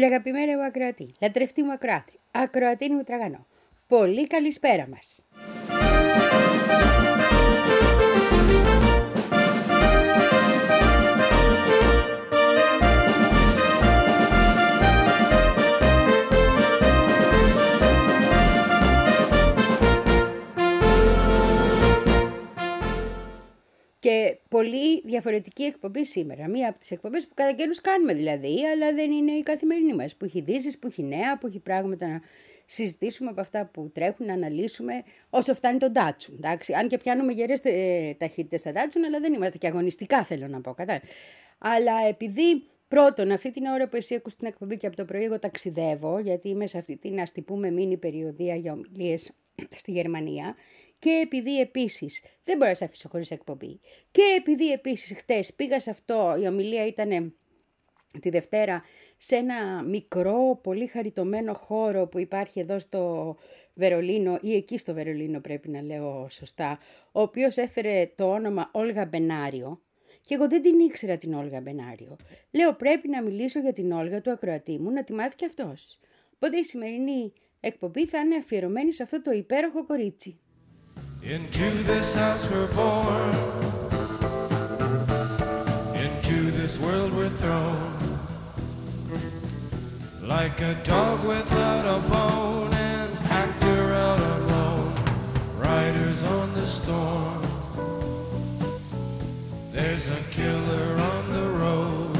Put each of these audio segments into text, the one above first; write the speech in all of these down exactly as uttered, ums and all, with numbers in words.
Πολύ αγαπημένη μου ακροατή, λατρευτή μου ακροάτρια, ακροατίνη μου τραγανό. Πολύ καλησπέρα μας. Και πολύ διαφορετική εκπομπή σήμερα. Μία από τις εκπομπές που κατά καιρούς κάνουμε δηλαδή, αλλά δεν είναι η καθημερινή μας. Που έχει ειδήσεις, που έχει νέα, που έχει πράγματα να συζητήσουμε από αυτά που τρέχουν, να αναλύσουμε όσο φτάνει το Datsun. Εντάξει. Αν και πιάνουμε γερές ε, ταχύτητες στα Datsun, αλλά δεν είμαστε και αγωνιστικά, θέλω να πω. Κατά. Αλλά επειδή πρώτον, αυτή την ώρα που εσύ ακούς την εκπομπή και από το πρωί εγώ ταξιδεύω, γιατί είμαι σε αυτή την, ας τη πούμε, μίνι περιοδία για ομιλίες στη Γερμανία. Και επειδή επίσης δεν μπορώ να σε αφήσω χωρίς εκπομπή. Και επειδή επίσης χτες πήγα σε αυτό, η ομιλία ήταν τη Δευτέρα σε ένα μικρό, πολύ χαριτωμένο χώρο που υπάρχει εδώ στο Βερολίνο ή εκεί στο Βερολίνο πρέπει να λέω σωστά, ο οποίος έφερε το όνομα Όλγα Μπενάριο. Και εγώ δεν την ήξερα την Όλγα Μπενάριο. Λέω πρέπει να μιλήσω για την Όλγα του ακροατή μου, να τη μάθει και αυτός. Οπότε η σημερινή εκπομπή θα είναι αφιερωμένη σε αυτό το υπέροχο κορίτσι. Into this house we're born, into this world we're thrown, like a dog without a bone, an actor out alone, riders on the storm. There's a killer on the road,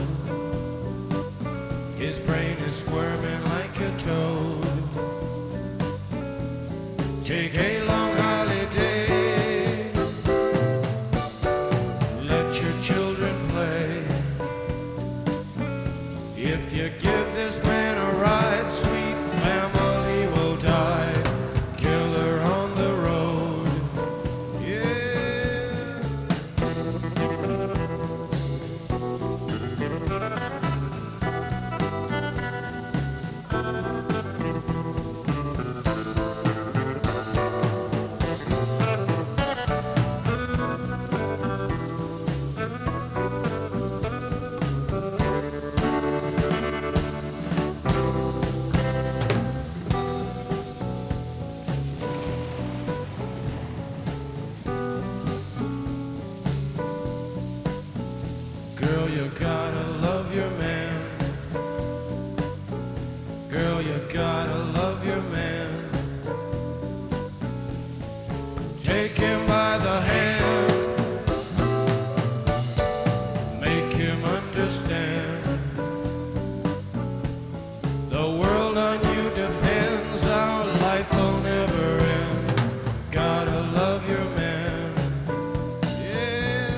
his brain is squirming like a toad. Take a long holiday, let your children play. If you give this man a ride, sweet family will die. Killer on the road, yeah. Girl, you gotta love your man. Girl, you gotta love your man. Take him by the hand, make him understand. The world on you depends, our life will never end. Gotta love your man, yeah.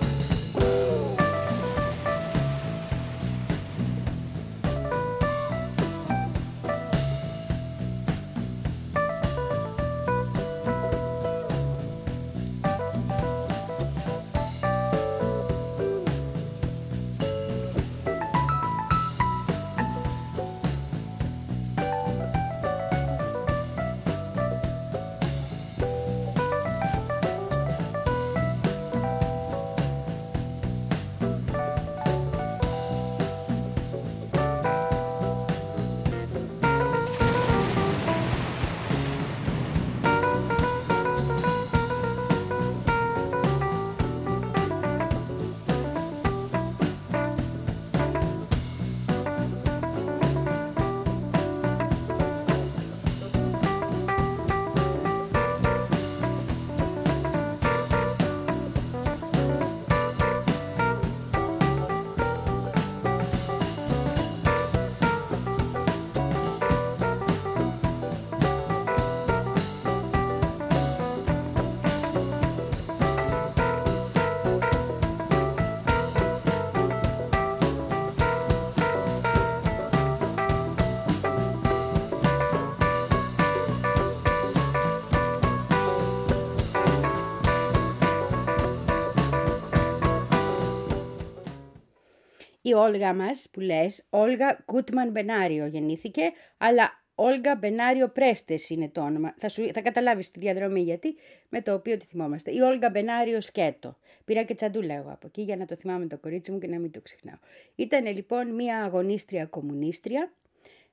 Η Όλγα μας που λες, Όλγα Γκούτμαν Μπενάριο γεννήθηκε, αλλά Όλγα Μπενάριο Πρέστες είναι το όνομα. Θα, σου, θα καταλάβεις τη διαδρομή γιατί, με το οποίο τη θυμόμαστε. Η Όλγα Μπενάριο Σκέτο. Πήρα και τσαντούλα εγώ από εκεί για να το θυμάμαι το κορίτσι μου και να μην το ξεχνάω. Ήταν λοιπόν μια αγωνίστρια κομμουνίστρια,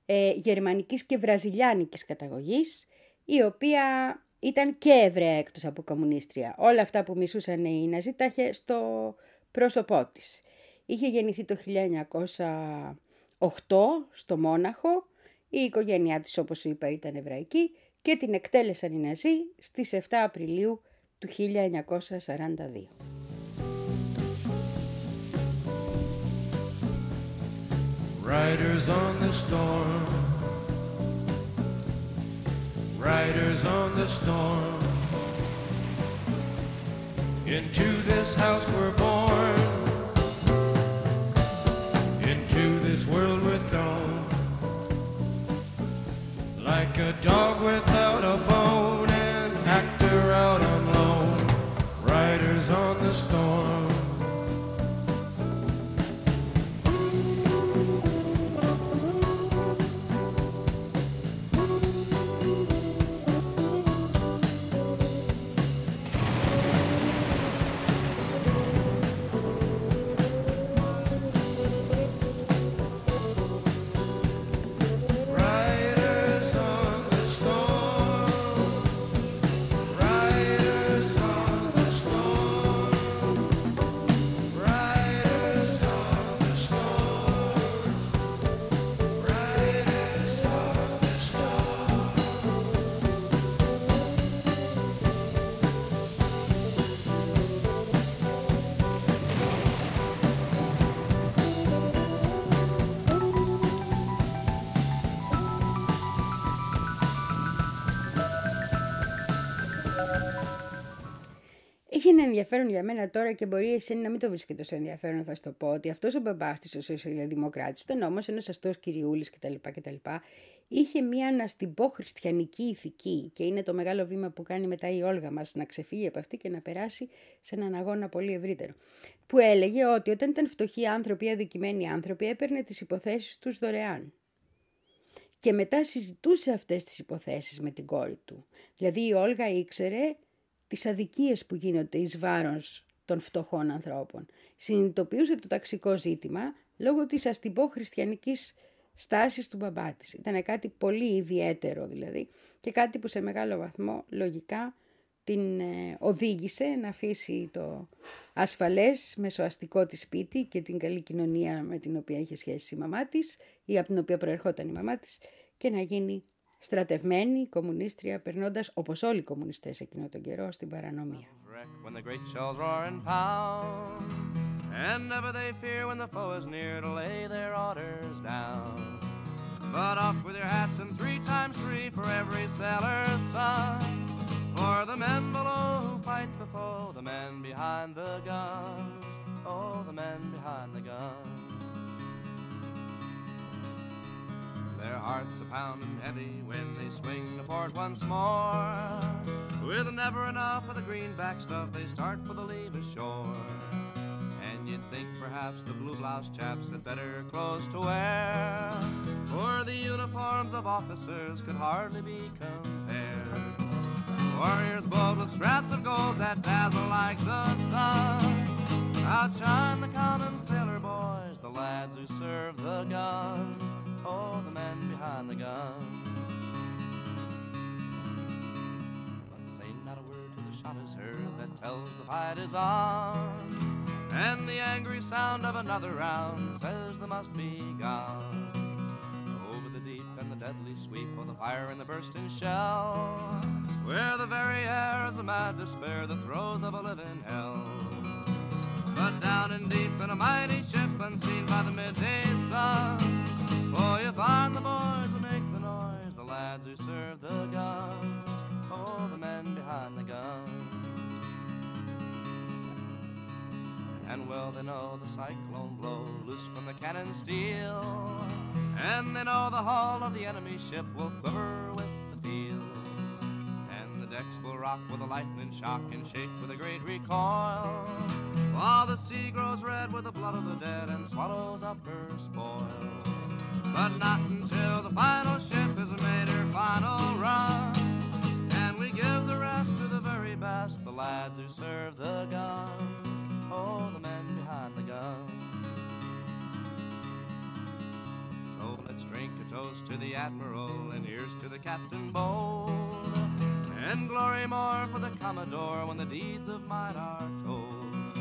ε, γερμανικής και βραζιλιάνικης καταγωγής, η οποία ήταν και Εβραία εκτός από κομμουνίστρια. Όλα αυτά που μισούσαν οι Ναζί τα είχε στο πρόσωπό της. Είχε γεννηθεί το χίλια εννιακόσια οκτώ στο Μόναχο, η οικογένειά της, όπως σου είπα, ήταν εβραϊκή και την εκτέλεσαν οι Ναζί στις επτά Απριλίου του χίλια εννιακόσια σαράντα δύο. Riders on the storm, riders on the storm, into this house we're born, into this world we're thrown, like a dog without a bone, an actor out on loan, riders on the storm. Έχει ένα ενδιαφέρον για μένα τώρα και μπορεί εσένα να μην το βρίσκεται τόσο ενδιαφέρον, θα σου το πω, ότι αυτός ο μπαμπάς της, ο σοσιαλδημοκράτης, που ήταν όμως ένας αστός κυριούλης κτλ. κτλ. Είχε μία, να την πω, χριστιανική ηθική και είναι το μεγάλο βήμα που κάνει μετά η Όλγα μας να ξεφύγει από αυτή και να περάσει σε έναν αγώνα πολύ ευρύτερο. Που έλεγε ότι όταν ήταν φτωχοί άνθρωποι, αδικημένοι άνθρωποι, έπαιρνε τις υποθέσεις τους δωρεάν. Και μετά συζητούσε αυτές τις υποθέσεις με την κόρη του. Δηλαδή η Όλγα ήξερε τις αδικίες που γίνονται εις βάρος των φτωχών ανθρώπων. Συνειδητοποιούσε το ταξικό ζήτημα λόγω της, ας την πω, χριστιανικής στάσης του μπαμπά της. Ήταν κάτι πολύ ιδιαίτερο δηλαδή και κάτι που σε μεγάλο βαθμό λογικά την ε, οδήγησε να αφήσει το ασφαλές μεσοαστικό της σπίτι και την καλή κοινωνία με την οποία είχε σχέση η μαμά της ή από την οποία προερχόταν η μαμά της και να γίνει στρατευμένη κομμουνίστρια, περνώντας, όπως όλοι οι κομμουνιστές εκείνο τον καιρό, στην παρανομία. And never they fear when the foe is near to lay their orders down. But off with your hats and three times three for every sailor's son. For the men below who fight the foe, the men behind the guns. Oh, the men behind the guns. Their hearts are pounding heavy when they swing the port once more. With never enough of the greenback stuff, they start for the lee shore. And you'd think perhaps the blue-bloused chaps had better clothes to wear, for the uniforms of officers could hardly be compared. Warriors bold with straps of gold that dazzle like the sun, outshine the common sailor boys, the lads who serve the guns. Oh, the men behind the guns. But say not a word till the shot is heard that tells the fight is on, and the angry sound of another round says there must be gone. Over the deep and the deadly sweep of the fire and the bursting shell, where the very air is a mad despair, the throes of a living hell. But down and deep in a mighty ship unseen by the midday sun, oh, you find the boys who make the noise, the lads who serve the guns. Oh, the men behind the guns. And well they know the cyclone blow loose from the cannon steel, and they know the hull of the enemy ship will quiver with the field, and the decks will rock with a lightning shock and shake with a great recoil, while the sea grows red with the blood of the dead and swallows up her spoil. But not until the final ship has made her final run, and we give the rest to the very best, the lads who serve the guns. Oh, the men behind the guns. So let's drink a toast to the Admiral, and here's to the Captain Bold, and glory more for the Commodore when the deeds of might are told.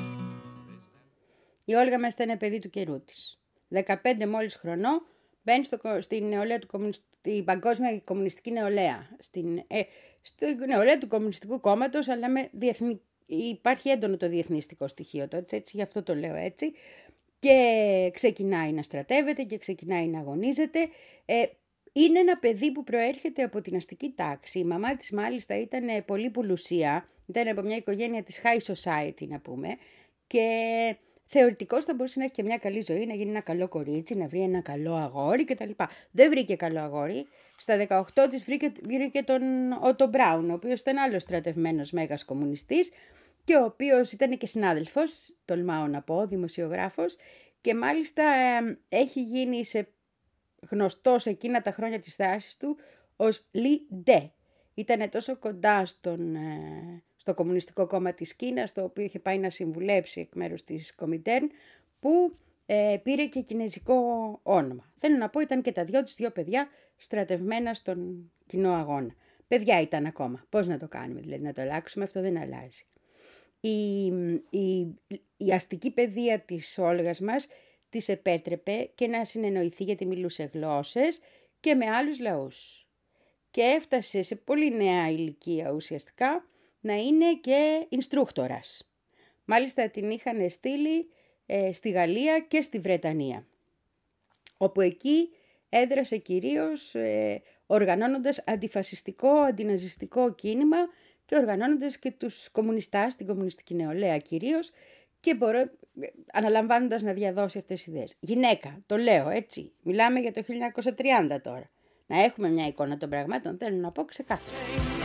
Η Όλγα μας ήταν παιδί του καιρού της. δεκαπέντε μόλις χρονών μπαίνει στο, στην νεολαία του στην παγκόσμια κομμουνιστική νεολαία. Στην, ε, στο νεολαία του Κομμουνιστικού Κόμματος, αλλά με διεθνή, υπάρχει έντονο το διεθνιστικό στοιχείο τότε, έτσι, γι' αυτό το λέω έτσι. Και ξεκινάει να στρατεύεται και ξεκινάει να αγωνίζεται. Ε, είναι ένα παιδί που προέρχεται από την αστική τάξη. Η μαμά της μάλιστα ήταν πολύ πουλουσία, ήταν από μια οικογένεια της high society να πούμε, και θεωρητικώς θα μπορούσε να έχει και μια καλή ζωή, να γίνει ένα καλό κορίτσι, να βρει ένα καλό αγόρι κτλ. Δεν βρήκε καλό αγόρι. Στα δεκαοκτώ της βρήκε, βρήκε τον Ότο Μπράουν, ο οποίος ήταν άλλος στρατευμένος μέγας κομμουνιστής και ο οποίος ήταν και συνάδελφος, τολμάω να πω, δημοσιογράφος, και μάλιστα ε, έχει γίνει σε γνωστός εκείνα τα χρόνια της δράσης του ως Λι Ντε. Ήταν τόσο κοντά στον, ε, στο Κομμουνιστικό Κόμμα της Κίνας, το οποίο είχε πάει να συμβουλέψει εκ μέρους της Κομιντέρν, που ε, πήρε και κινέζικο όνομα. Θέλω να πω, ήταν και τα δυο τους δυο παιδιά στρατευμένα στον κοινό αγώνα. Παιδιά ήταν ακόμα. Πώς να το κάνουμε, δηλαδή να το αλλάξουμε, αυτό δεν αλλάζει. Η, η, η αστική παιδεία της Όλγας μας της επέτρεπε και να συνεννοηθεί, γιατί μιλούσε γλώσσες και με άλλους λαούς. Και έφτασε σε πολύ νέα ηλικία ουσιαστικά να είναι και ινστρούκτορας. Μάλιστα την είχαν στείλει ε, στη Γαλλία και στη Βρετανία, όπου εκεί έδρασε κυρίως ε, οργανώνοντας αντιφασιστικό, αντιναζιστικό κίνημα και οργανώνοντας και τους κομμουνιστάς, την κομμουνιστική νεολαία κυρίως, και μπορώ, αναλαμβάνοντας να διαδώσει αυτές τις ιδέες. Γυναίκα, το λέω έτσι, μιλάμε για το χίλια εννιακόσια τριάντα τώρα. Να έχουμε μια εικόνα των πραγμάτων, θέλω να πω ξεκάθαρα.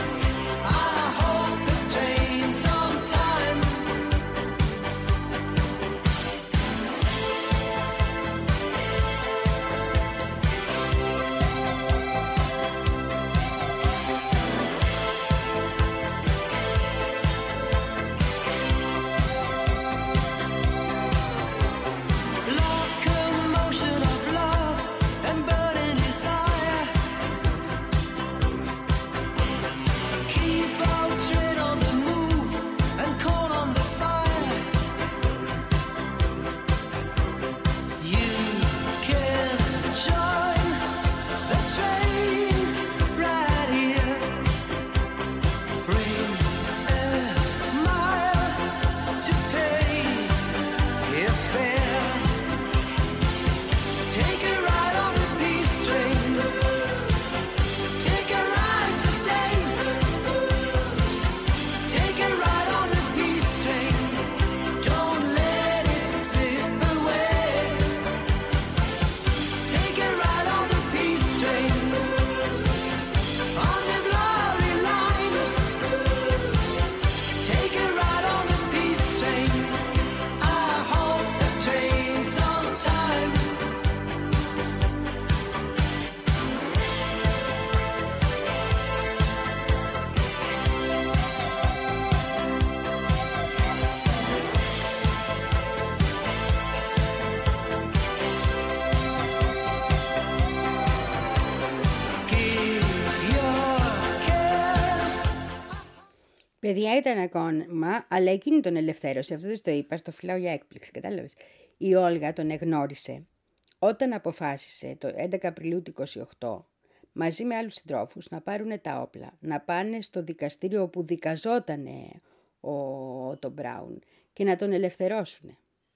Παιδιά ήταν ακόμα, αλλά εκείνη τον ελευθέρωσε. Αυτό δεν το είπα, στο φυλάω για έκπληξη, κατάλαβες. Η Όλγα τον εγνώρισε όταν αποφάσισε το έντεκα Απριλίου του είκοσι οκτώ μαζί με άλλους συντρόφους να πάρουν τα όπλα, να πάνε στο δικαστήριο όπου δικαζότανε ο Ότο Μπράουν και να τον ελευθερώσουν.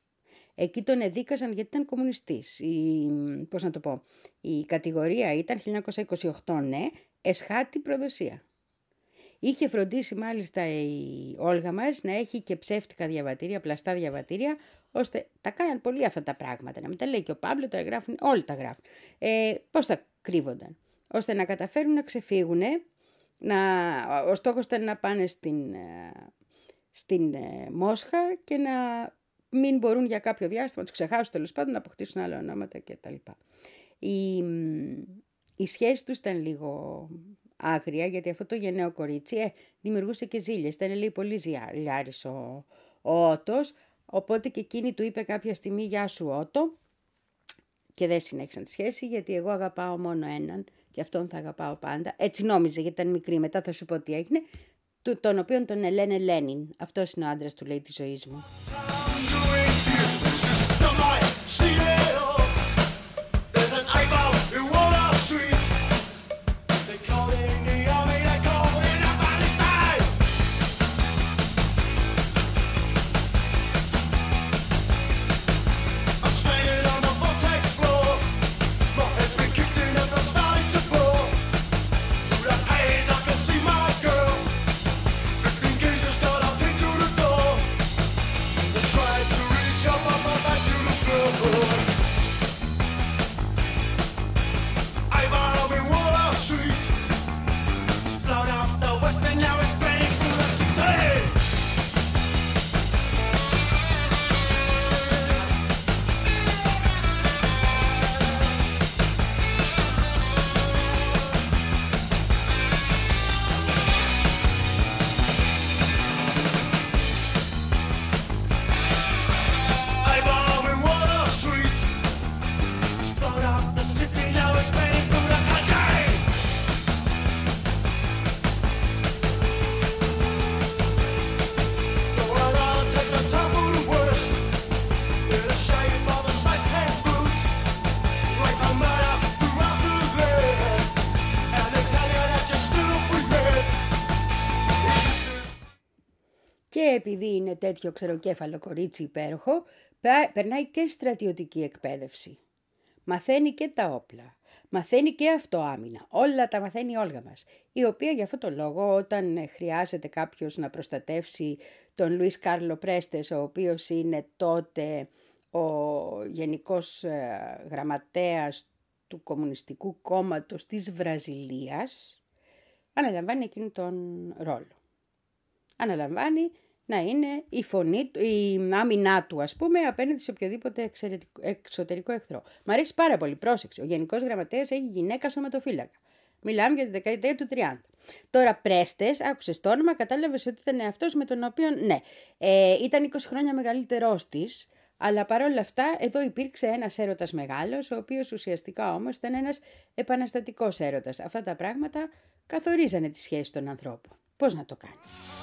Εκεί τον εδίκαζαν γιατί ήταν κομμουνιστής. Η, πώς να το πω, η κατηγορία ήταν χίλια εννιακόσια είκοσι οκτώ, ναι, εσχάτη προδοσία. Είχε φροντίσει μάλιστα η Όλγα μας να έχει και ψεύτικα διαβατήρια, πλαστά διαβατήρια, ώστε τα κάναν πολύ αυτά τα πράγματα. Να μην τα λέει και ο Παύλο, τα γράφουν, όλοι τα γράφουν. Ε, πώς τα κρύβονταν, ώστε να καταφέρουν να ξεφύγουν. Να, ο στόχος ήταν να πάνε στην, στην Μόσχα και να μην μπορούν για κάποιο διάστημα, να τους ξεχάσουν τέλος πάντων, να αποκτήσουν άλλα ονόματα κτλ. Η, η σχέση τους ήταν λίγο άγρια, γιατί αυτό το γενναίο κορίτσι ε, δημιουργούσε και ζήλιες. Ήταν λέει πολύ ζηλιάρης ο, ο Ότος, οπότε και εκείνη του είπε κάποια στιγμή «Γεια σου Ότο», και δεν συνέχισαν τη σχέση, γιατί εγώ αγαπάω μόνο έναν και αυτόν θα αγαπάω πάντα. Έτσι νόμιζε, γιατί ήταν μικρή. Μετά θα σου πω τι έγινε. Τον οποίον τον λένε Λένιν. Αυτός είναι ο άντρας του, λέει, της ζωής μου. Και επειδή είναι τέτοιο ξεροκέφαλο κορίτσι υπέροχο, περνάει και στρατιωτική εκπαίδευση. Μαθαίνει και τα όπλα. Μαθαίνει και αυτοάμυνα. Όλα τα μαθαίνει η Όλγα μας. Η οποία για αυτό το λόγο, όταν χρειάζεται κάποιος να προστατεύσει τον Λουίς Κάρλο Πρέστες, ο οποίος είναι τότε ο γενικός γραμματέας του Κομμουνιστικού Κόμματος της Βραζιλίας, αναλαμβάνει εκείνον τον ρόλο. Αναλαμβάνει να είναι η φωνή, η άμυνά του, ας πούμε, απέναντι σε οποιοδήποτε εξωτερικό εχθρό. Μ' αρέσει πάρα πολύ, πρόσεξε. Ο Γενικός Γραμματέας έχει γυναίκα σωματοφύλακα. Μιλάμε για τη δεκαετία του τριάντα. Τώρα Πρέστες, άκουσες το όνομα, κατάλαβες ότι ήταν αυτός με τον οποίο, ναι, ε, ήταν είκοσι χρόνια μεγαλύτερός της, αλλά παρόλα αυτά εδώ υπήρξε ένας έρωτας μεγάλος, ο οποίος ουσιαστικά όμως ήταν ένας επαναστατικός έρωτας. Αυτά τα πράγματα καθορίζανε τη σχέση των ανθρώπων. Πώς να το κάνει.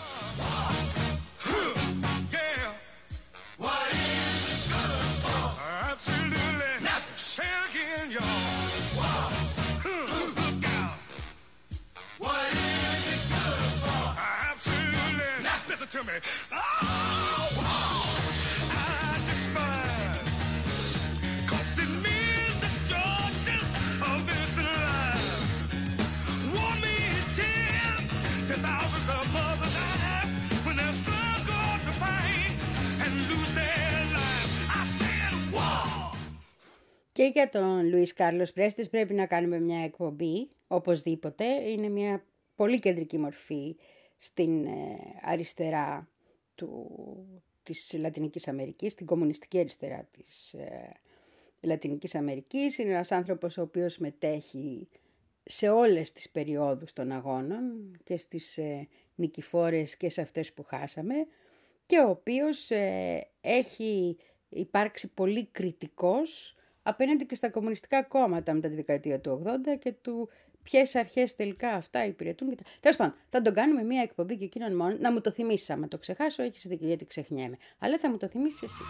To me. Oh, I despise, 'cause it means destruction of this life. War means tears, to thousands of mothers die when their sons go out to fight and lose their lives. I said war. Και για τον Λουίς Κάρλος Πρέστες πρέπει να κάνουμε μια εκπομπή, οπωσδήποτε. Είναι μια πολύ κεντρική μορφή στην αριστερά του, της Λατινικής Αμερικής, την κομμουνιστική αριστερά της ε, Λατινικής Αμερικής. Είναι ένας άνθρωπος ο οποίος μετέχει σε όλες τις περιόδους των αγώνων και στις ε, νικηφόρες και σε αυτές που χάσαμε, και ο οποίος ε, έχει υπάρξει πολύ κριτικός απέναντι και στα κομμουνιστικά κόμματα μετά τη δεκαετία του ογδόντα και του ποιες αρχές τελικά αυτά υπηρετούν. Τέλος πάντων, θα τον κάνουμε μια εκπομπή και εκείνον μόνο. Να μου το θυμίσεις, άμα το ξεχάσω, έχεις δίκιο, γιατί ξεχνιέμαι. Αλλά θα μου το θυμίσεις εσύ.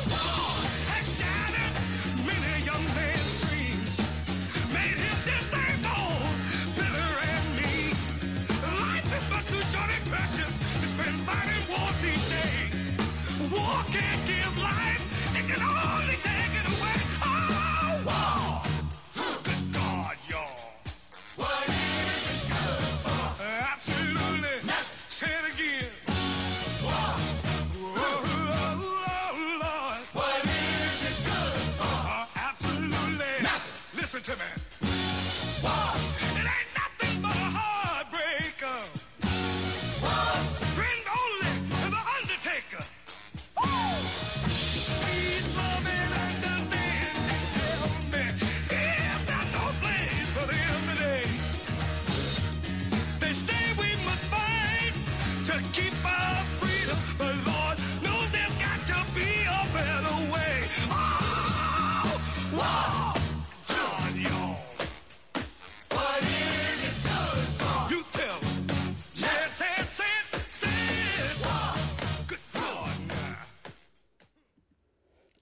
Has shattered many young men's dreams, made him disappointed.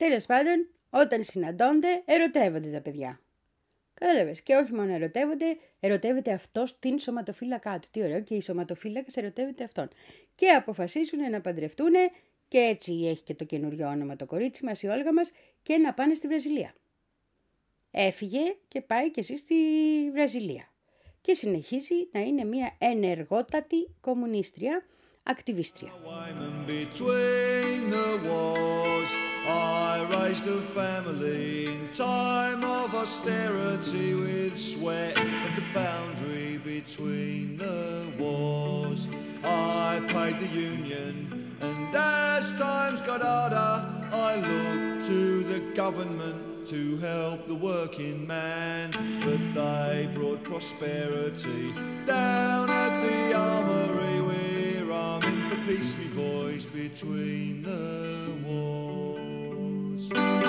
Τέλος πάντων, όταν συναντώνται, ερωτεύονται τα παιδιά. Κατάλαβες. Και όχι μόνο ερωτεύονται, ερωτεύεται αυτός την σωματοφύλακά του. Τι ωραίο, και η σωματοφύλακας ερωτεύεται αυτόν. Και αποφασίσουν να παντρευτούν, και έτσι έχει και το καινούριο όνομα το κορίτσι μας, η Όλγα μας, και να πάνε στη Βραζιλία. Έφυγε και πάει και εσύ στη Βραζιλία. Και συνεχίζει να είναι μια ενεργότατη κομμουνίστρια, ακτιβίστρια. I raised a family in time of austerity with sweat at the boundary between the wars. I paid the union, and as times got harder, I looked to the government to help the working man, but they brought prosperity down at the armory. We're arming for peace, me boys, between the wars.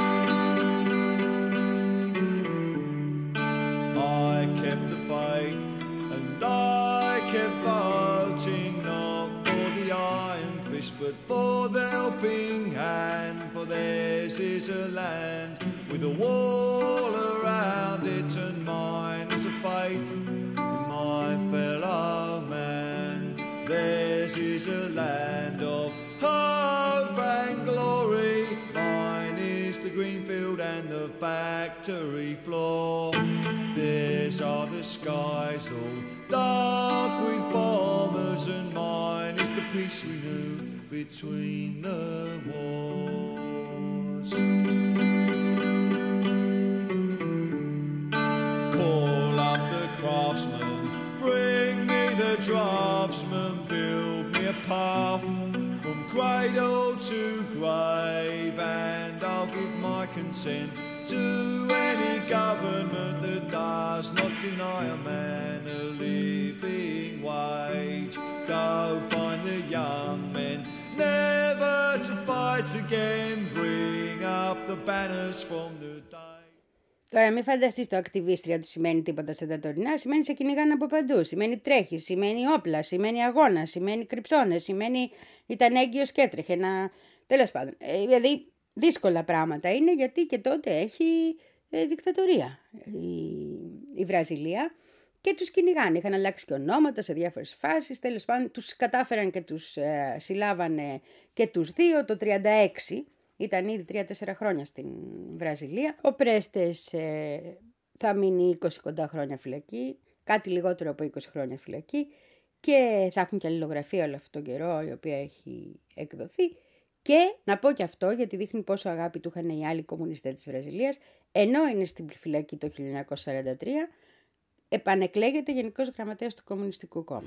I kept the faith and I kept voting, not for the iron fist but for the helping hand, for theirs is a land with a wall around it, and mine is a faith in my fellow man. Theirs is a land of hope and glory, mine is the green field and the factory floor. Theirs are the skies all dark with bombers, and mine is the peace we knew between the wars. Call up the craftsman, bring me the draftsman, build me a path from cradle to grave, and I'll give my consent to any government that does not deny a man a living wage. Go find the young men, never to fight again, bring up the banners from the day. Τώρα μην φανταστείς το ακτιβίστρια του σημαίνει τίποτα στα τωρινά, σημαίνει σε κυνηγάνε από παντού, σημαίνει τρέχει, σημαίνει όπλα, σημαίνει αγώνα, σημαίνει κρυψώνες, σημαίνει ήταν έγκυος και έτρεχε να... Τέλος πάντων, ε, δηλαδή δύσκολα πράγματα είναι, γιατί και τότε έχει ε, δικτατορία η, η Βραζιλία και τους κυνηγάνε. Είχαν αλλάξει και ονόματα σε διάφορες φάσεις, τέλος πάντων τους κατάφεραν και τους ε, συλλάβανε και τους δύο το τριάντα έξι. Ήταν ήδη τρία τέσσερα χρόνια στην Βραζιλία. Ο Πρέστες ε, θα μείνει είκοσι κοντά χρόνια φυλακή, κάτι λιγότερο από είκοσι χρόνια φυλακή, και θα έχουν και αλληλογραφία όλο αυτόν τον καιρό, η οποία έχει εκδοθεί. Και να πω και αυτό, γιατί δείχνει πόσο αγάπη του είχαν οι άλλοι κομμουνιστές της Βραζιλίας, ενώ είναι στην φυλακή το χίλια εννιακόσια σαράντα τρία, επανεκλέγεται Γενικός Γραμματέας του Κομμουνιστικού Κόμματος.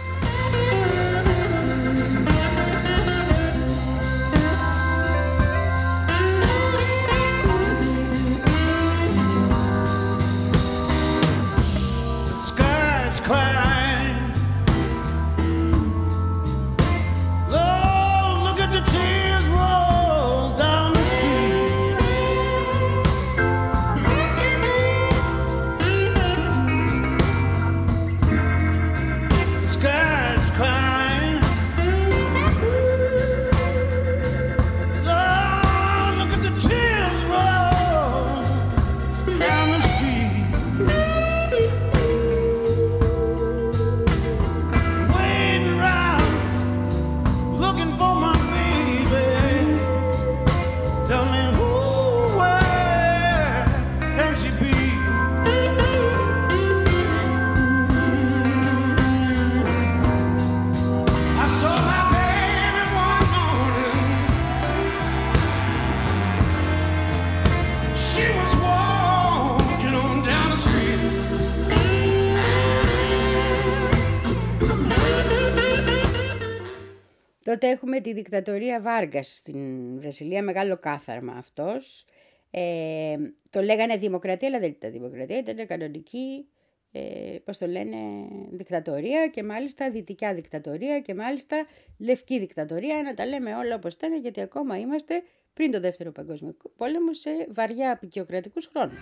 Τότε έχουμε τη δικτατορία Βάργκας στην Βραζιλία, μεγάλο κάθαρμα αυτός. Ε, το λέγανε δημοκρατία, αλλά δεν ήταν δημοκρατία, ήταν κανονική, ε, πώς το λένε, δικτατορία, και μάλιστα δυτικά δικτατορία και μάλιστα λευκή δικτατορία, να τα λέμε όλα όπως ήταν, γιατί ακόμα είμαστε πριν το Δεύτερο Παγκόσμιο Πόλεμο σε βαριά απεικιοκρατικούς χρόνους.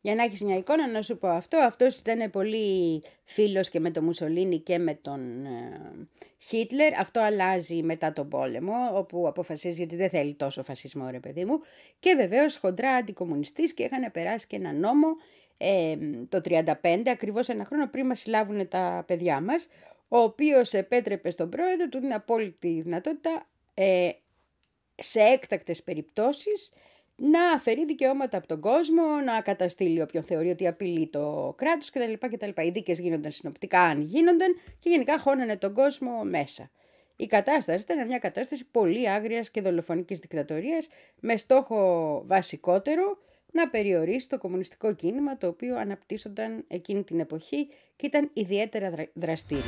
Για να έχεις μια εικόνα να σου πω αυτό, αυτός ήταν πολύ φίλος και με τον Μουσολίνι και με τον ε, Χίτλερ. Αυτό αλλάζει μετά τον πόλεμο, όπου αποφασίζει ότι δεν θέλει τόσο φασισμό, ρε παιδί μου. Και βεβαίως χοντρά αντικομμουνιστής και είχαν περάσει και ένα νόμο ε, το τριάντα πέντε, ακριβώς ένα χρόνο πριν μας συλλάβουν τα παιδιά μας, ο οποίος επέτρεπε στον πρόεδρο του την απόλυτη δυνατότητα ε, σε έκτακτες περιπτώσεις να αφαιρεί δικαιώματα από τον κόσμο, να καταστήλει όποιον θεωρεί ότι απειλεί το κράτος κτλ. κτλ. Οι δίκες γίνονταν συνοπτικά αν γίνονταν και γενικά χώνανε τον κόσμο μέσα. Η κατάσταση ήταν μια κατάσταση πολύ άγριας και δολοφονικής δικτατορίας με στόχο βασικότερο να περιορίσει το κομμουνιστικό κίνημα, το οποίο αναπτύσσονταν εκείνη την εποχή και ήταν ιδιαίτερα δρα... δραστήριο.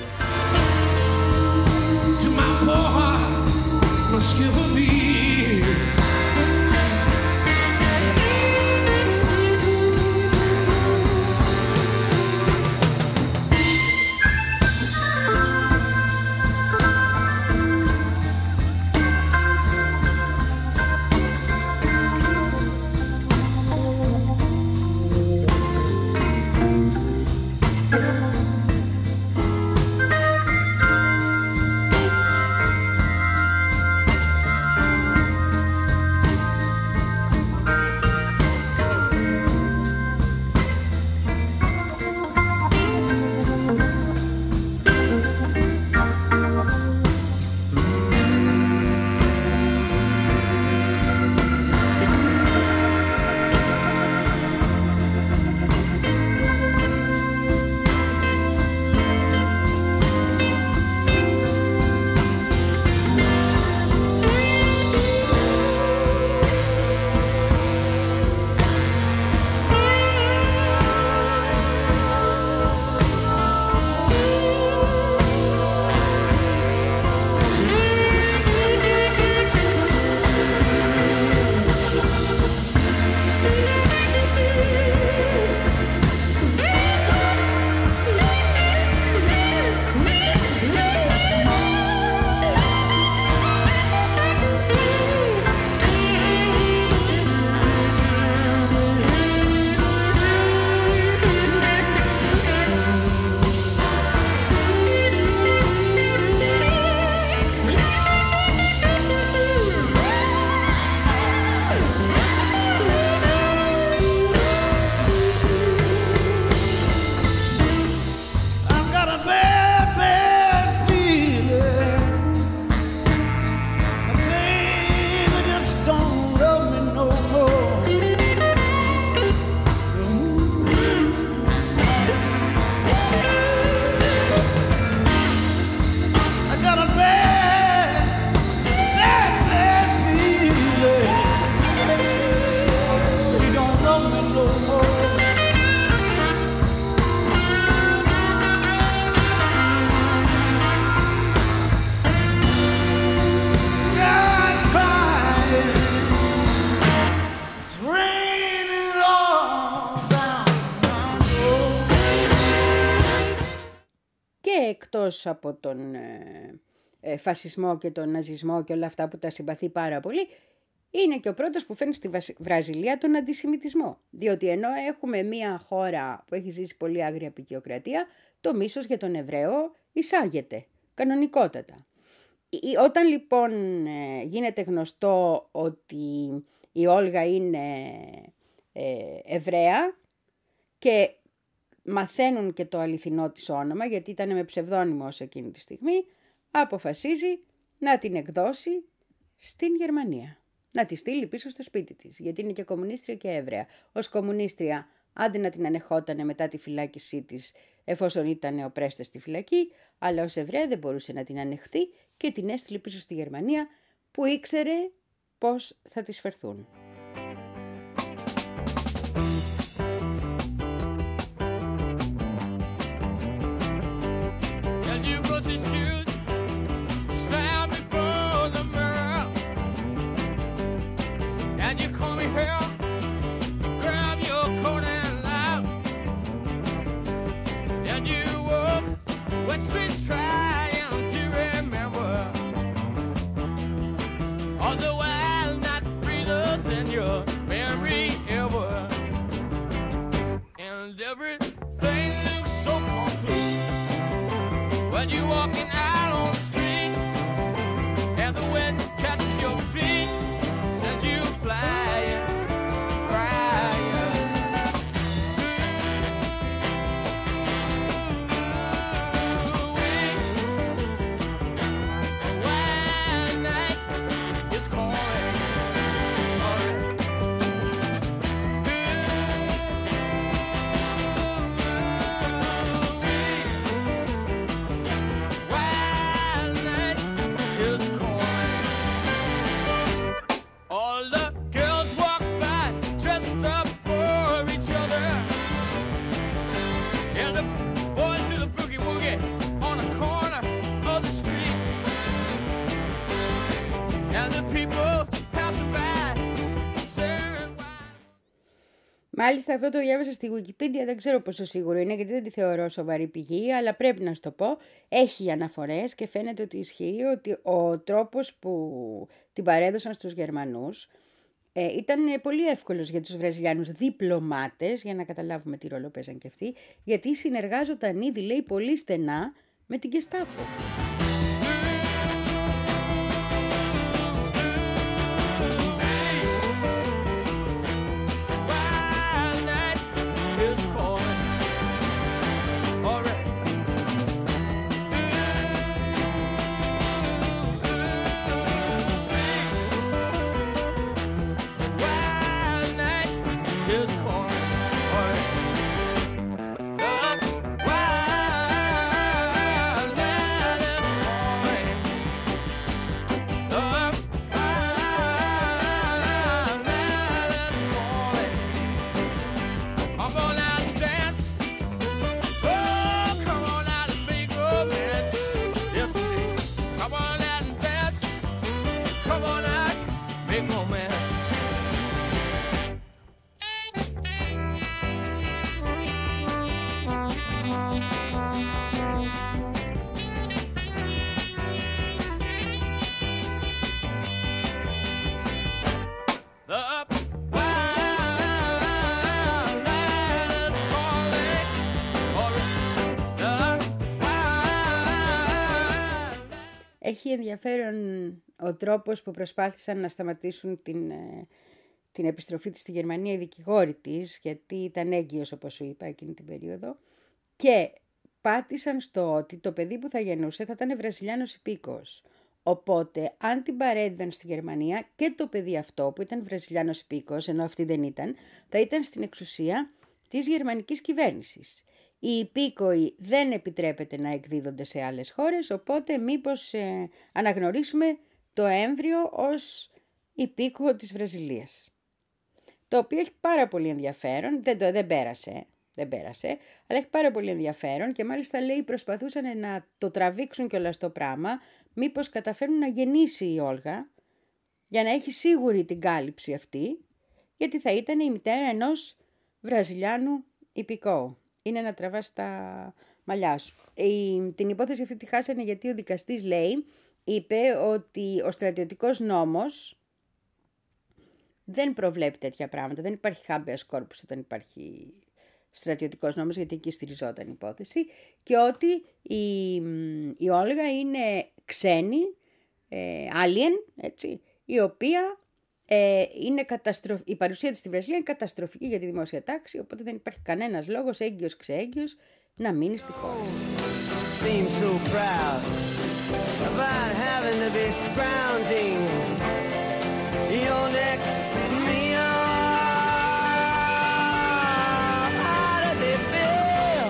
To my poor heart, must give a beat. εκτός από τον ε, ε, φασισμό και τον ναζισμό και όλα αυτά που τα συμπαθεί πάρα πολύ, είναι και ο πρώτος που φέρνει στη Βραζιλία τον αντισημιτισμό. Διότι ενώ έχουμε μια χώρα που έχει ζήσει πολύ άγρια αποικιοκρατία, το μίσος για τον Εβραίο εισάγεται κανονικότατα. Όταν λοιπόν γίνεται γνωστό ότι η Όλγα είναι ε, Εβραία και μαθαίνουν και το αληθινό της όνομα, γιατί ήταν με ψευδόνυμο ως εκείνη τη στιγμή, αποφασίζει να την εκδώσει στην Γερμανία. Να τη στείλει πίσω στο σπίτι της, γιατί είναι και κομμουνίστρια και Εβραία. Ως κομμουνίστρια, άντε να την ανεχότανε μετά τη φυλάκισή της, εφόσον ήταν οπρέστες στη φυλακή, αλλά ως Εβραία δεν μπορούσε να την ανεχθεί και την έστειλε πίσω στη Γερμανία, που ήξερε πώς θα της φερθούν. flying, crying. Wild night is calling. All right. Wild night is calling. All the girls walk by dressed up for each other, and the boys do the boogie woogie on the corner of the street, and the people passing by saying why. Μάλιστα αυτό το διάβασα στη Wikipedia, δεν ξέρω πόσο σίγουρο είναι γιατί δεν τη θεωρώ σοβαρή πηγή, αλλά πρέπει να σου το πω. Έχει αναφορές και φαίνεται ότι ισχύει ότι ο τρόπος που την παρέδωσαν στους Γερμανούς ε, ήταν πολύ εύκολος για τους Βραζιλιάνους διπλωμάτες, για να καταλάβουμε τι ρόλο παίζαν και αυτοί, γιατί συνεργάζονταν ήδη, λέει, πολύ στενά με την Γκεστάπο. Wild night is calling. All right. Wild night is calling. All right. Wild night is calling. The wild night is calling. Come on out and dance. Oh, come on out and make romance. Yes, indeed. Come on out and dance. Come on out, make romance. The wild night is calling. All right. The wild. Έχει ενδιαφέρον ο τρόπος που προσπάθησαν να σταματήσουν την, ε, την επιστροφή της στη Γερμανία οι δικηγόροι της, γιατί ήταν έγκυος όπως σου είπα εκείνη την περίοδο, και πάτησαν στο ότι το παιδί που θα γεννούσε θα ήταν Βραζιλιάνος υπήκοος. Οπότε αν την παρέδιδαν στη Γερμανία και το παιδί αυτό που ήταν Βραζιλιάνος υπήκοος, ενώ αυτή δεν ήταν, θα ήταν στην εξουσία της γερμανικής κυβέρνησης. Οι υπήκοοι δεν επιτρέπεται να εκδίδονται σε άλλες χώρες, οπότε μήπως ε, αναγνωρίσουμε το έμβριο ως υπήκοο της Βραζιλίας. Το οποίο έχει πάρα πολύ ενδιαφέρον, δεν, το, δεν, πέρασε, δεν πέρασε, αλλά έχει πάρα πολύ ενδιαφέρον και μάλιστα λέει προσπαθούσαν να το τραβήξουν κιόλας το πράγμα, μήπως καταφέρουν να γεννήσει η Όλγα, για να έχει σίγουρη την κάλυψη αυτή, γιατί θα ήταν η μητέρα ενός Βραζιλιάνου υπηκόου. Είναι να τραβάς τα μαλλιά σου. Η, την υπόθεση αυτή τη χάσανε γιατί ο δικαστής λέει, είπε ότι ο στρατιωτικός νόμος δεν προβλέπει τέτοια πράγματα. Δεν υπάρχει habeas corpus όταν υπάρχει στρατιωτικός νόμος, γιατί εκεί στηριζόταν η υπόθεση, και ότι η, η Όλγα είναι ξένη, ε, alien, έτσι, η οποία ε, είναι καταστροφ... η παρουσία της στη Βραζιλία είναι καταστροφική για τη δημόσια τάξη, οπότε δεν υπάρχει κανένας λόγος, έγκυος ξέγγυος, να μείνει στη χώρα. Seem so proud about having to be scrounging your next meal. How does it feel?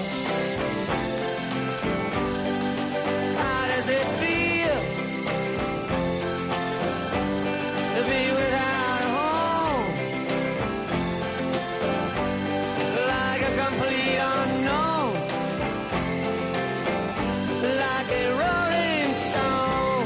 How does it feel to be without a home, like a complete unknown, like a rolling stone?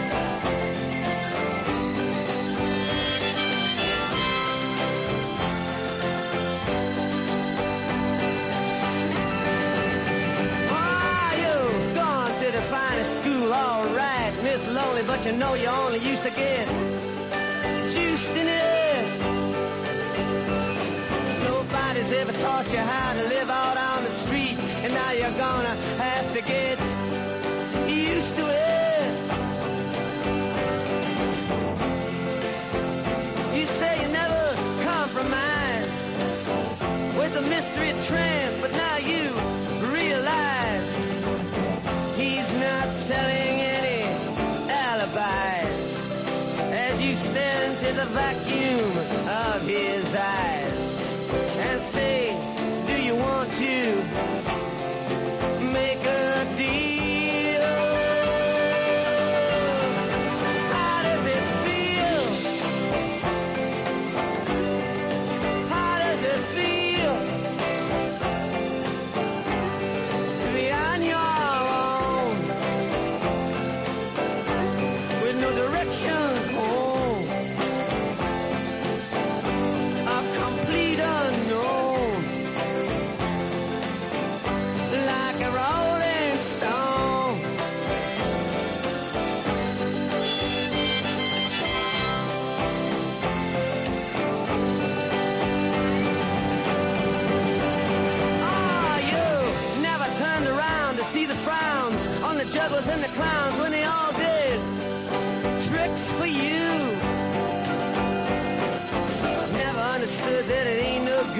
Oh, you've gone to the finest school, all right, Miss Lonely, but you know you only used to get juiced in it. Nobody's ever taught you how to live out on the street, and now you're gonna have to get used to it. You say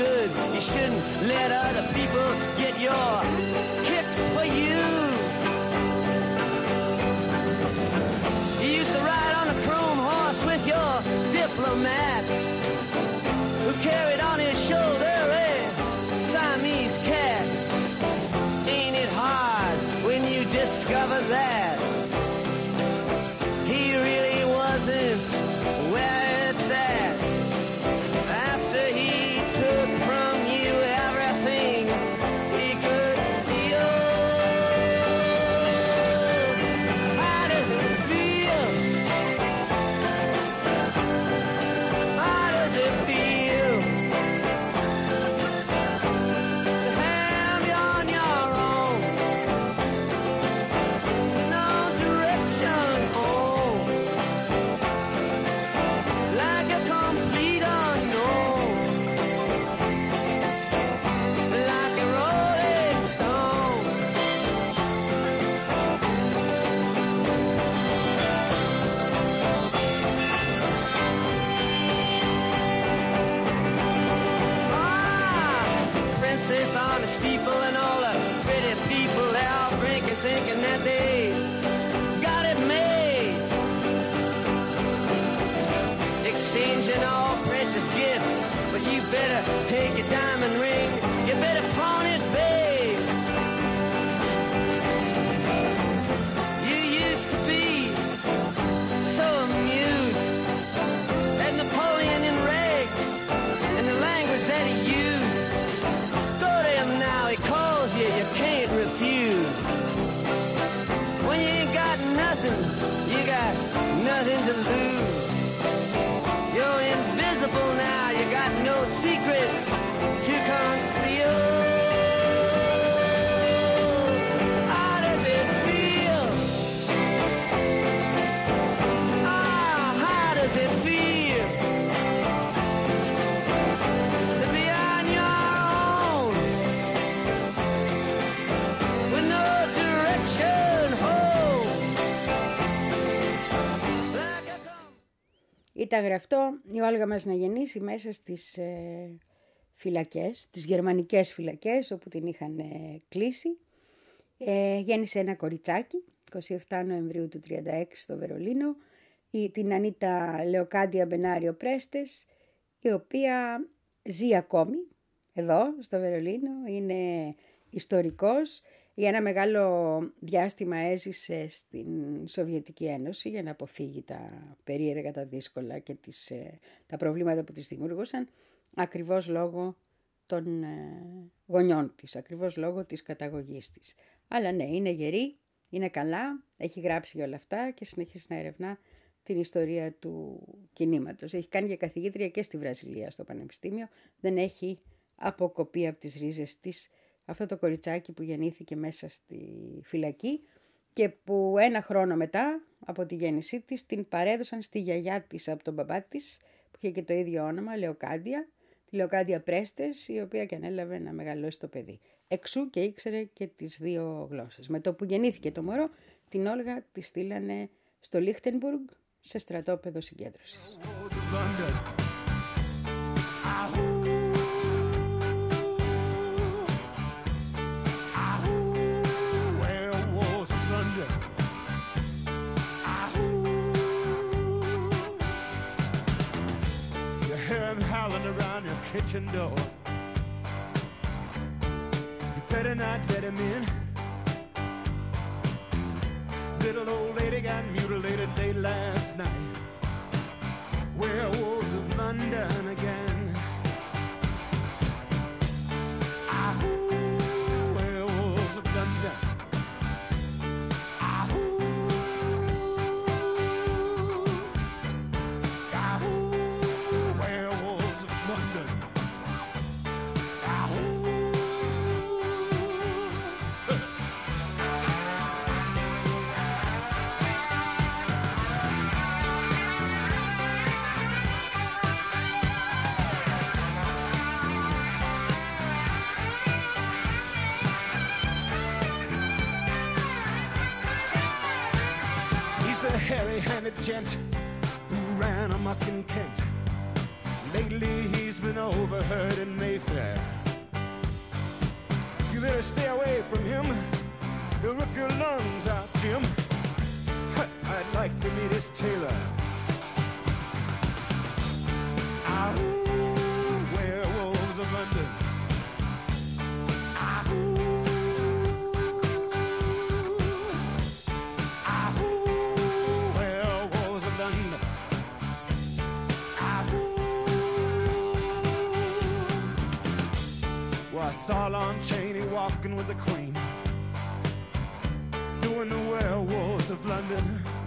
good. You shouldn't let other people get your kicks for you. You used to ride on a chrome horse with your diplomat, who carried on his shoulder a Siamese cat. Ain't it hard when you discover that he really wasn't where it's at? After he took from you everything he could steal. How does it feel? How does it feel to have you on your own? No direction home, like a complete unknown, like a rolling stone. Ah, princess on a steeple and all the pretty people, they're all drinking, thinking that they got it made, exchanging all precious gifts. But you better take your diamond ring, you better pawn it, babe. You used to be so amused at Napoleon in rags and the language that he used. Go to him now, he calls you, you can't refuse. When you ain't got nothing, you got nothing to lose. You're invisible now, you got no secrets to conceal. How does it feel? Ah, how does it feel to be on your own with no direction home? Like a com- Ήταν γραφτό η Όλγα μας να γεννήσει μέσα στις ε, φυλακές, τις γερμανικές φυλακές όπου την είχαν ε, κλείσει. Ε, γέννησε ένα κοριτσάκι, εικοστή εβδόμη Νοεμβρίου του τριάντα έξι στο Βερολίνο, η, την Ανίτα Λεοκάντια Μπενάριο Πρέστες, η οποία ζει ακόμη εδώ στο Βερολίνο, είναι ιστορικός. Για ένα μεγάλο διάστημα έζησε στην Σοβιετική Ένωση για να αποφύγει τα περίεργα, τα δύσκολα και τις, ε, τα προβλήματα που της δημιουργούσαν, ακριβώς λόγω των ε, γονιών της, ακριβώς λόγω της καταγωγής της. Αλλά ναι, είναι γερή, είναι καλά, έχει γράψει για όλα αυτά και συνεχίζει να ερευνά την ιστορία του κινήματος. Έχει κάνει και καθηγήτρια και στη Βραζιλία στο Πανεπιστήμιο, δεν έχει αποκοπεί από τις ρίζες της αυτό το κοριτσάκι που γεννήθηκε μέσα στη φυλακή και που ένα χρόνο μετά από τη γέννησή της την παρέδωσαν στη γιαγιά της από τον μπαμπά της, που είχε και το ίδιο όνομα, Λεοκάντια, τη Λεοκάντια Πρέστες, η οποία και ανέλαβε να μεγαλώσει το παιδί. Εξού και ήξερε και τις δύο γλώσσες. Με το που γεννήθηκε το μωρό, την Όλγα τη στείλανε στο Λίχτενμπουργκ σε στρατόπεδο συγκέντρωσης. Howling around your kitchen door. You better not let him in. Little old lady got mutilated late last night. Werewolves of London again. Ahoo, werewolves of London. Hairy-handed gent who ran amok in Kent. Lately he's been overheard in Mayfair. You better stay away from him. He'll rip your lungs out, Jim. I'd like to meet his tailor. Ah, ooh, werewolves of London. Ah, ooh. Ah, ooh, werewolves of London. Ah, ooh. Well, I saw Lon Chaney walking with the Queen, doing the werewolves of London.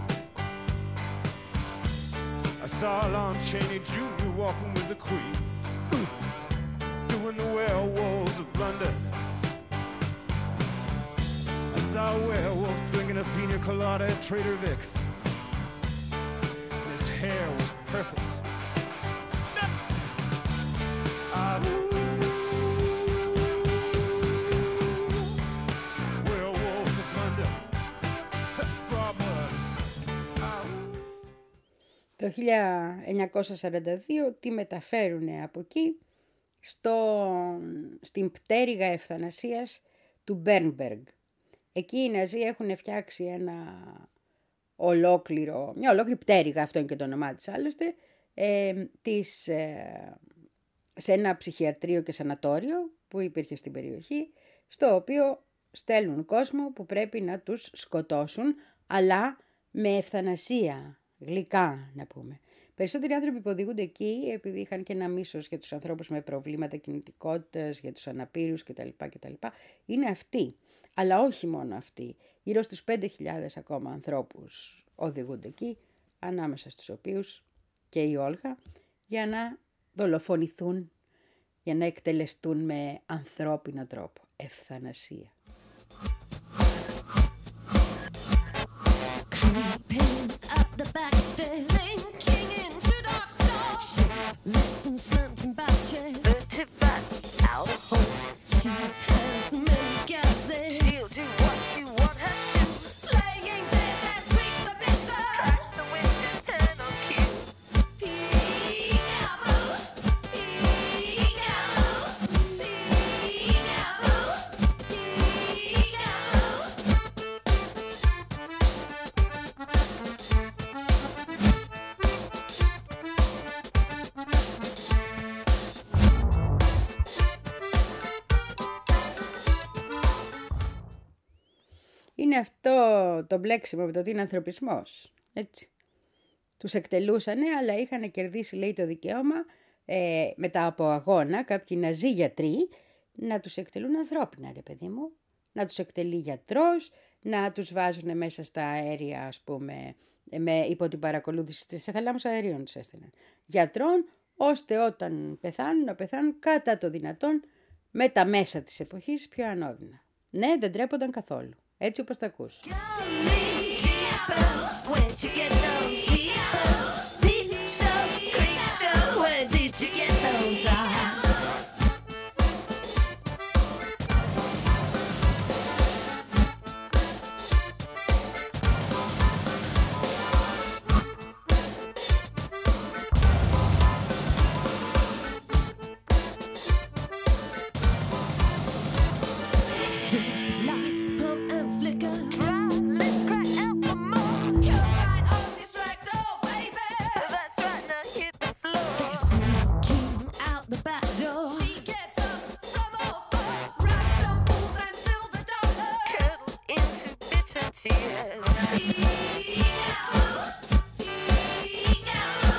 I saw Lon Chaney Junior walking with the Queen, doing the werewolves of London. I saw a werewolf drinking a pina colada at Trader Vic's. His hair was perfect. Ah, werewolves of London. Draw blood. Ah. Το χίλια εννιακόσια σαράντα δύο τη μεταφέρουν από εκεί στο, στην πτέρυγα ευθανασίας του Μπέρνμπεργκ. Εκεί οι Ναζί έχουν φτιάξει ένα ολόκληρο, μια ολόκληρη πτέρυγα, αυτό είναι και το όνομά της άλλωστε, ε, της, ε, σε ένα ψυχιατρίο και σανατόριο που υπήρχε στην περιοχή, στο οποίο στέλνουν κόσμο που πρέπει να τους σκοτώσουν, αλλά με ευθανασία, γλυκά να πούμε. Περισσότεροι άνθρωποι που οδηγούνται εκεί επειδή είχαν και ένα μίσος για τους ανθρώπους με προβλήματα κινητικότητας, για τους αναπήρους κτλ. κτλ. Είναι αυτοί, αλλά όχι μόνο αυτοί. Γύρω στους πέντε χιλιάδες ακόμα ανθρώπους οδηγούνται εκεί, ανάμεσα στους οποίους και η Όλγα, για να δολοφονηθούν, για να εκτελεστούν με ανθρώπινο τρόπο. Ευθανασία. Creeping up the back stairs, linking into dark stars. She listens, slumped in back chairs, vertebrae out of home. She has many gases. She'll do what you want her to. Playing dead and sweet the bishop. Tries to win your piano cue. Peekaboo, peekaboo, peekaboo, peekaboo. Είναι αυτό το μπλέξιμο με το ότι είναι ανθρωπισμός, έτσι. Τους εκτελούσανε, αλλά είχαν κερδίσει, λέει, το δικαίωμα ε, μετά από αγώνα κάποιοι Ναζί γιατροί να τους εκτελούν ανθρώπινα, ρε παιδί μου. Να τους εκτελεί γιατρός, να τους βάζουν μέσα στα αέρια, ας πούμε, με, υπό την παρακολούθηση, σε θαλάμους αερίων τους έστελναν. Γιατρών, ώστε όταν πεθάνουν, να πεθάνουν κατά το δυνατόν με τα μέσα της εποχής πιο ανώδυνα. Ναι, δεν τρέπονταν καθόλου. Έτσι όπως τα ακούς. Lights pump and flicker. Let's crack out for more. Come right on this track, oh baby. That's right, now hit the floor. They're sneaking out the back door. She gets up from all fours, rides some fools and silver dollars, curdled into bitter tears. Peekaboo, peekaboo,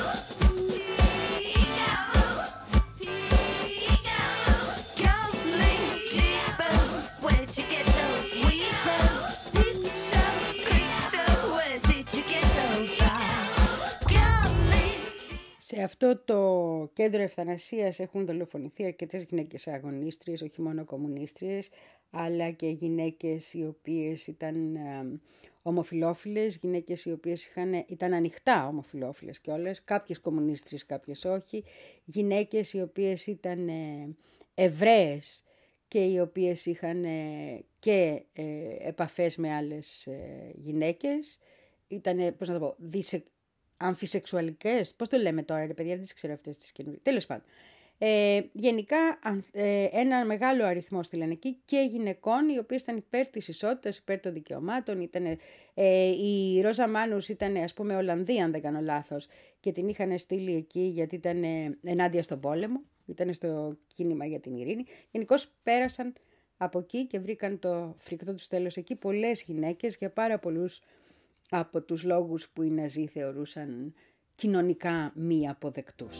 peekaboo, peekaboo. Gambling cheapos, where'd you get those weepers? Peep show, creep show, where did you get those eyes? Gambling. Σε αυτό το κέντρο ευθανασίας έχουν δολοφονηθεί αρκετές γυναίκες αγωνίστριες, όχι μόνο κομμουνίστριες, αλλά και γυναίκες οι οποίες ήταν ε, ομοφυλόφιλες, γυναίκες οι οποίες είχαν, ήταν ανοιχτά ομοφυλόφιλες κιόλας, κάποιες κομμουνίστριες, κάποιες όχι, γυναίκες οι οποίες ήταν ε, Εβραίες και οι οποίες είχαν ε, και ε, επαφές με άλλες ε, γυναίκες, ήταν, πώς να το πω, δισε, αμφισεξουαλικές, πώς το λέμε τώρα ρε παιδιά, δεν τις ξέρω αυτές τις καινούριες. Τέλος πάντων. Ε, γενικά ε, ένα μεγάλο αριθμό στείλαν εκεί και γυναικών οι οποίες ήταν υπέρ της ισότητας, υπέρ των δικαιωμάτων. Ήτανε, ε, η Ρόζα Μάνους ήταν ας πούμε Ολλανδία αν δεν κάνω λάθος και την είχαν στείλει εκεί γιατί ήταν ε, ενάντια στον πόλεμο, ήταν στο κίνημα για την ειρήνη. Γενικώς πέρασαν από εκεί και βρήκαν το φρικτό τους τέλος εκεί πολλές γυναίκες για πάρα πολλούς από τους λόγους που οι Ναζί θεωρούσαν κοινωνικά μη αποδεκτούς.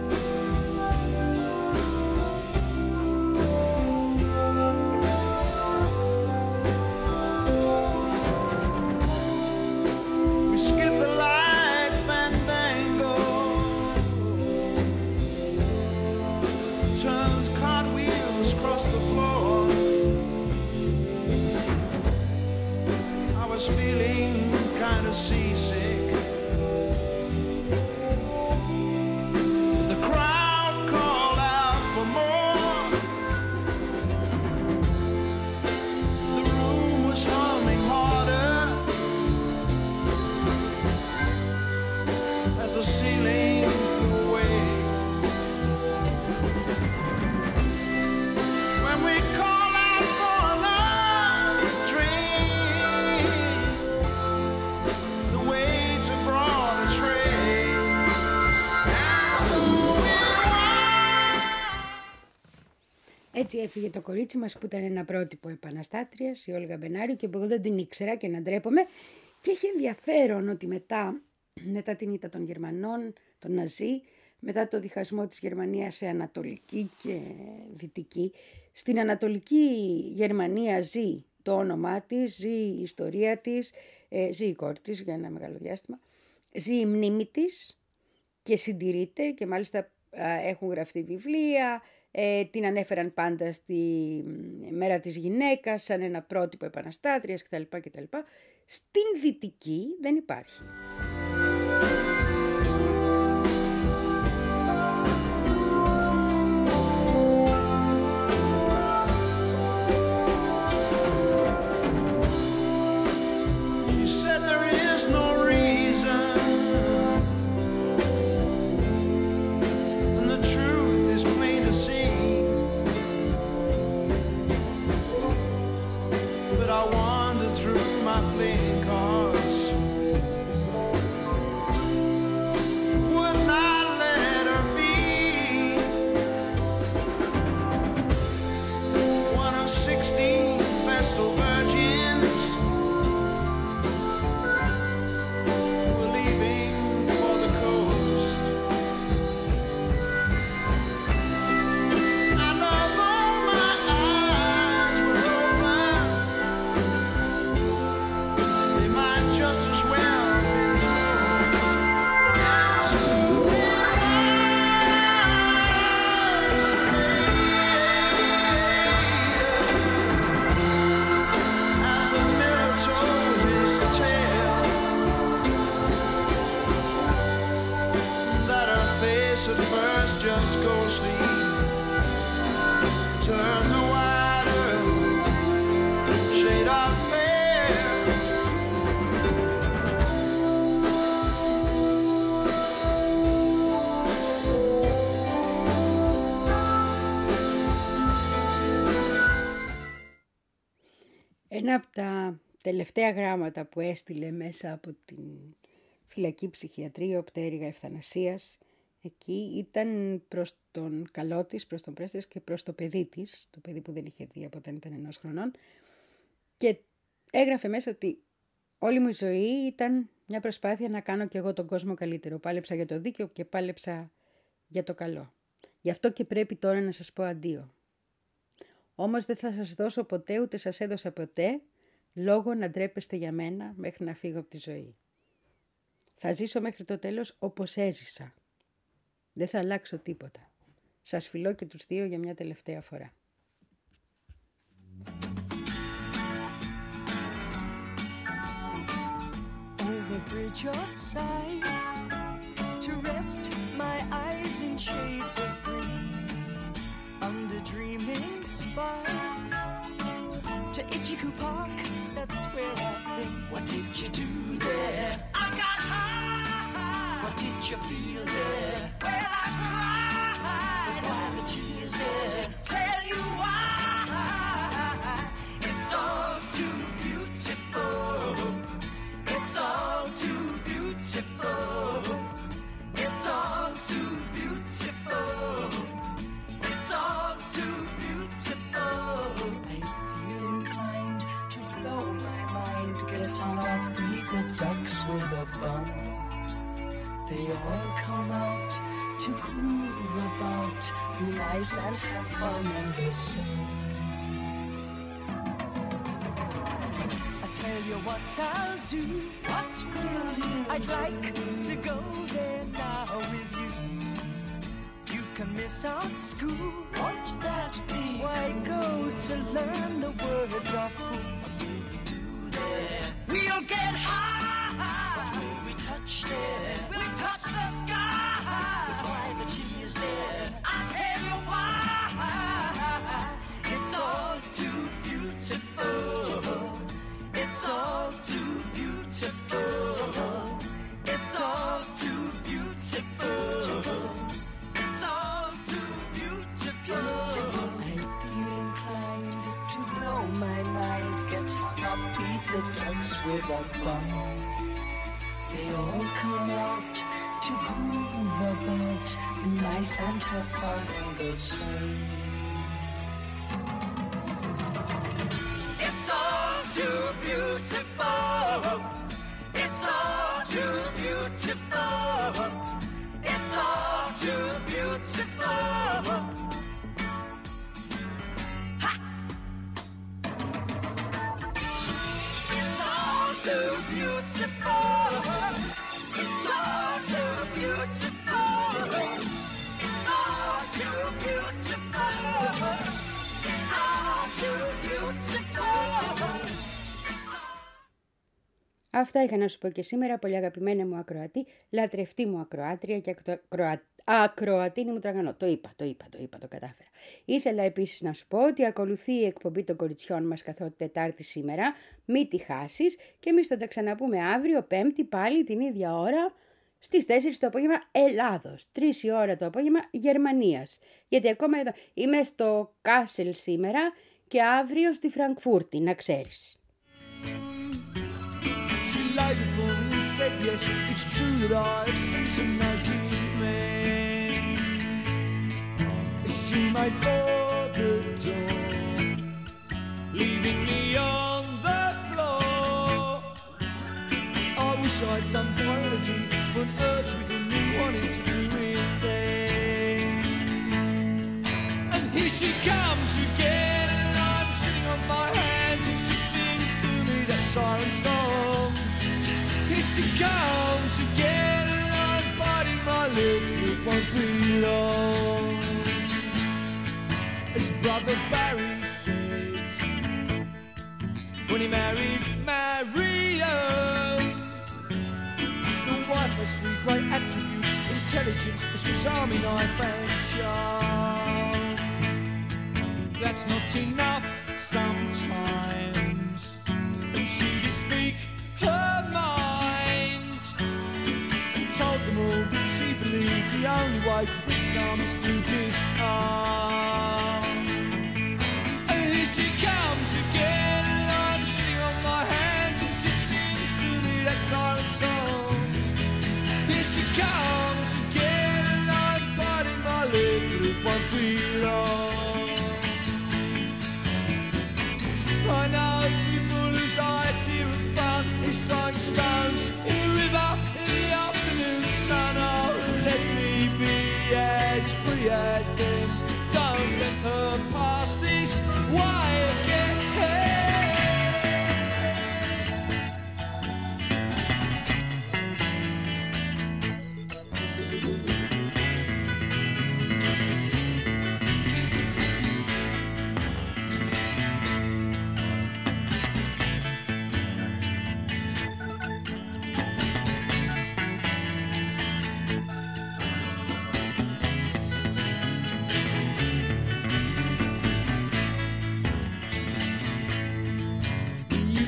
We skip the light fandango, turns cartwheels across the floor. I was feeling kind of seasick. The crowd called out for more. The room was humming harder as the ceiling flew away. When we call out for another drink, the waiter brought a tray. And so it was. Έτσι έφυγε το κορίτσι μας που ήταν ένα πρότυπο επαναστάτριας, η Όλγα Μπενάριου, και εγώ δεν την ήξερα και να ντρέπομαι. Και έχει ενδιαφέρον ότι μετά, μετά την ήττα των Γερμανών, των Ναζί, μετά το διχασμό της Γερμανίας σε ανατολική και δυτική, στην ανατολική Γερμανία ζει το όνομά της, ζει η ιστορία της, ε, ζει η κόρη της για ένα μεγάλο διάστημα, ζει η μνήμη της και συντηρείται και μάλιστα α, έχουν γραφτεί βιβλία, ε, την ανέφεραν πάντα στη μέρα της γυναίκας σαν ένα πρότυπο επαναστάτριας κτλ. κτλ. Στην δυτική δεν υπάρχει. You said there is no reason, and the truth is plain to see. But I wander through my playing cards. Would not let her be one of sixteen vestal virgins who were leaving for the coast. And although my eyes were open, they might just as well be closed. And so as the mirror told his tale, that her face at first just ghostly turned the wider shade of fair. Ένα από τα τελευταία γράμματα που έστειλε μέσα από την φυλακή ψυχιατρίου πτέρυγα ευθανασίας εκεί ήταν προς τον καλό της, προς τον πρέσβη και προς το παιδί της, το παιδί που δεν είχε δει από όταν ήταν ενός χρονών, και έγραφε μέσα ότι όλη μου η ζωή ήταν μια προσπάθεια να κάνω κι εγώ τον κόσμο καλύτερο. Πάλεψα για το δίκαιο και πάλεψα για το καλό. Γι' αυτό και πρέπει τώρα να σας πω αντίο. Όμως δεν θα σας δώσω ποτέ, ούτε σας έδωσα ποτέ, λόγο να ντρέπεστε για μένα μέχρι να φύγω από τη ζωή. Θα ζήσω μέχρι το τέλος όπως έζησα. Δεν θα αλλάξω τίποτα. Σας φιλώ και τους δύο για μια τελευταία φορά. Over bridge of sighs, to rest my eyes in shades of green, under dreaming spires, to Ichiku Park, that's where I've been. What did you do there? I got high. you feel there? Well, I cried, but why the tears there? Tell you why. It's all too beautiful. It's all too beautiful. It's all too beautiful. It's all too beautiful. I feel inclined to blow my mind. Get on our feet, the ducks with a bun. They all come out to groove about, be nice and have fun in the sun. I tell you what I'll do. What will you? I'd like to go there now with you. You can miss out school. Won't that be? Why go to learn the words of who? What will we do there? We'll get high. What will we touch there? We'll touch the sky. We'll dry the tears there. I'll tell you why. It's all too beautiful. It's all too beautiful. It's all too beautiful. It's all too beautiful. I feel inclined to blow my mind. Get hung up, beat the ducks with a bun. They all come out to groove about, be nice and have fun in the sun. It's all too beautiful. It's all too beautiful. It's all too beautiful. Ha! It's all too beautiful. It's all too beautiful. It's all too beautiful. It's all too beautiful. Αυτά είχα να σου πω και σήμερα, πολύ αγαπημένα μου ακροατή, λατρευτή μου ακροάτρια και ακροα... ακροατίνη μου τραγανό. Το είπα, το είπα, το είπα, το κατάφερα. Ήθελα επίσης να σου πω ότι ακολουθεί η εκπομπή των κοριτσιών μας καθότι Τετάρτη σήμερα, μη τη χάσεις και εμείς θα τα ξαναπούμε αύριο Πέμπτη πάλι την ίδια ώρα στις τέσσερις το απόγευμα Ελλάδος, τρεις η ώρα το απόγευμα Γερμανίας. Γιατί ακόμα εδώ είμαι στο Κάσελ σήμερα και αύριο στη Φραγκφούρτη, να ξέρεις. Lied before me and said yes, it's true that I've seen some naked men. She made for the door, leaving me on the floor. I wish I'd done biology for an urge within me wanting to do it then. And here she comes again, and I'm sitting on my hands, and she sings to me that siren song. Here she comes again, and I'm biting my lip, it won't be long. As Brother Barry said, when he married Marion, the wife has three great attributes: intelligence, a Swiss Army knife, and charm. That's not enough sometimes, and she can speak her mind, and told them all that she believed the only way for the psalm is to disarm. And here she comes again, and I'm sitting on my hands, and she sings to me that siren song. Here she comes again, and I'm biting my lip, but it won't be long. I know people lose idea of fun is throwing stones in the river in the afternoon sun. Oh, let me be as free as them. Don't let her pass this way again.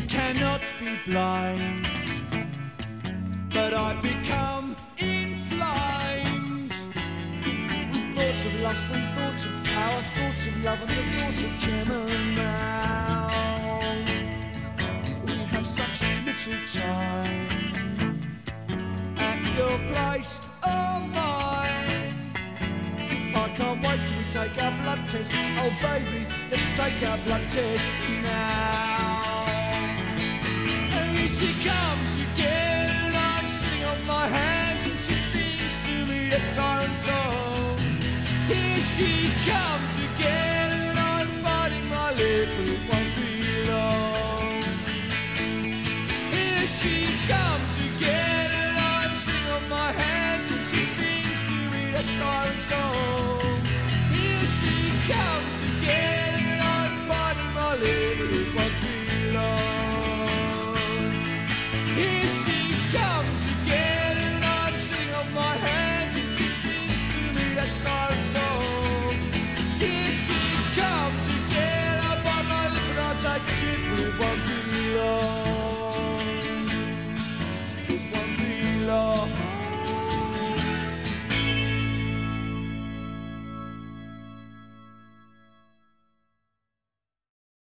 Blind, but I've become in flight. lustful thoughts of power, thoughts of love and the thoughts of chamomile. We have such little time at your place or mine. I can't wait till we take our blood tests. Oh baby, let's take our blood tests now. And here she comes again, and I'm sitting on my hands, and she sings to me a siren song. Here she comes again, and I'm biting my lip, but it won't be long. Here she comes again, and I'm sitting on my hands, and she sings to me a siren song. Here she comes again, and I'm biting my lip, but it won't be long. Here she comes again, and I'm sitting on my hands, and she sings to me that siren song. Here she comes again, I bite my lip and I'll take a trip, but it won't be